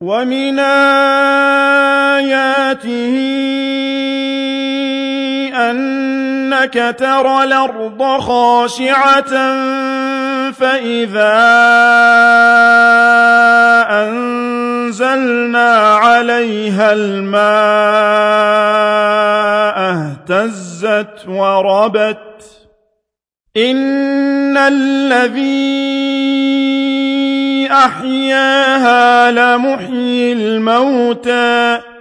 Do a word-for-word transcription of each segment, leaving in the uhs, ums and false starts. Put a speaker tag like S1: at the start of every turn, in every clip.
S1: وَمِنْ آيَاتِهِ أَنَّكَ تَرَى الْأَرْضَ خَاشِعَةً فَإِذَا أَنزَلْنَا عَلَيْهَا الْمَاءَ اهْتَزَّتْ وَرَبَتْ ۚ إِنَّ الَّذِي أَحْيَاهَا لَمُحْيِي الْمَوْتَىٰ ۚ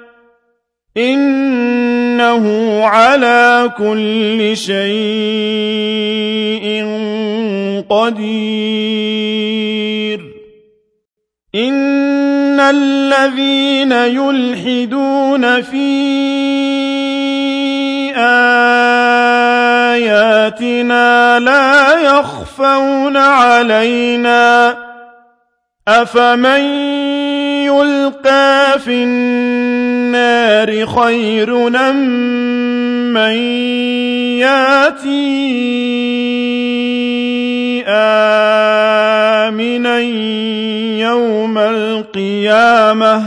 S1: إِنَّهُ عَلَىٰ كُلِّ شَيْءٍ قَدِيرٌ إِنَّ الَّذِينَ يُلْحِدُونَ فِي آيَاتِنَا لَا يَخْفَوْنَ عَلَيْنَا ۗ أَفَمَن يُلْقَىٰ فِي النَّارِ خَيْرٌ أَم مَّن يَأْتِي آمِنًا يَوْمَ الْقِيَامَةِ ۚ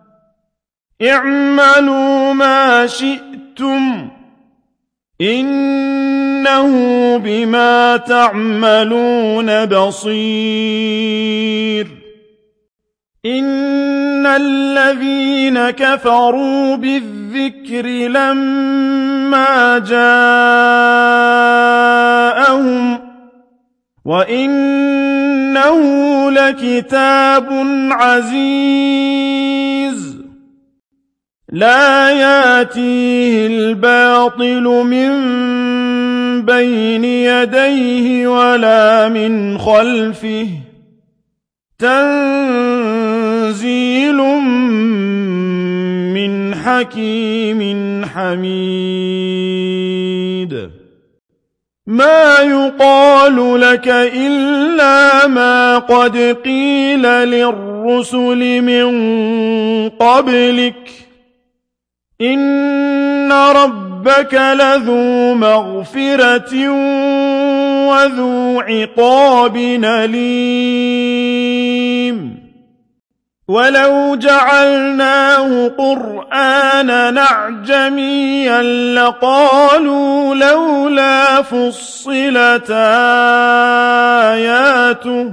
S1: اعْمَلُوا مَا شِئْتُمْ إِنَّهُ بِمَا تَعْمَلُونَ بَصِيرٌ إِنَّ الَّذِينَ كَفَرُوا بِالذِّكْرِ لَمَّا جَاءَهُمْ وَإِنَّهُ لَكِتَابٌ عَزِيزٌ لَّا يَأْتِيهِ الْبَاطِلُ مِن بَيْنِ يَدَيْهِ وَلَا مِنْ خَلْفِهِ ۖ تَنزِيلٌ مِّنْ حَكِيمٍ حَمِيدٍ مَا يُقَالُ لَكَ إِلَّا مَا قَدْ قِيلَ لِلرُّسُلِ مِن قَبْلِكَ ۚ إِنَّ رَبَّكَ لَذُو مَغْفِرَةٍ وَذُو عِقَابٍ أَلِيمٍ وَلَوْ جَعَلْنَاهُ قُرْآنًا أَعْجَمِيًّا لَّقَالُوا لَوْلَا فُصِّلَتْ آيَاتُهُ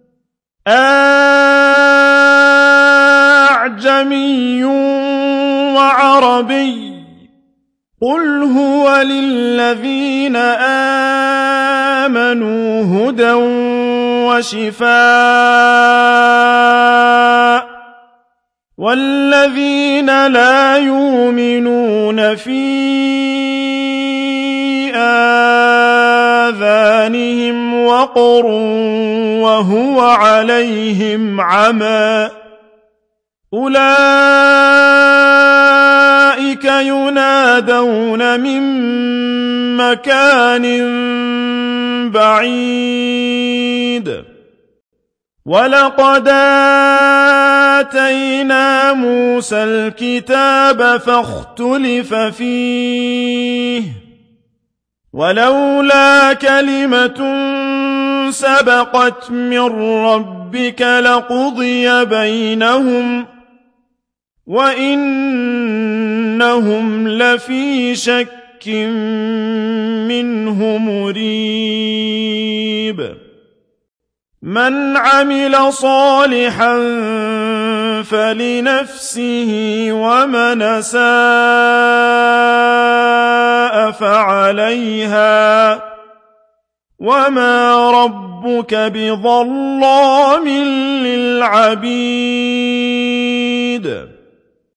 S1: أَأَعْجَمِيٌّ وَعَرَبِيٌّ ۗ قُلْ هُوَ لِلَّذِينَ آمَنُوا هُدًى وَشِفَاءٌ ۖ وَالَّذِينَ لَا يُؤْمِنُونَ فِي آذَانِهِمْ وَقْرٌ وَهُوَ عَلَيْهِمْ عَمًى ۚ أُولَٰئِكَ يُنَادَوْنَ مِن مَّكَانٍ بَعِيدٍ وَلَقَدْ آتَيْنَا مُوسَى الْكِتَابَ فَاخْتُلِفَ فِيهِ ۚ وَلَوْلَا كَلِمَةٌ سَبَقَتْ مِن رَّبِّكَ لَقُضِيَ بَيْنَهُمْ ۚ وَإِنَّهُمْ لَفِي شَكٍّ مِّنْهُ مُرِيبٍ مَنْ عَمِلَ صَالِحًا فَلِنَفْسِهِ وَمَنْ أَسَاءَ فَعَلَيْهَا ۗ وَمَا رَبُّكَ بِظَلَّامٍ لِّلْعَبِيدِ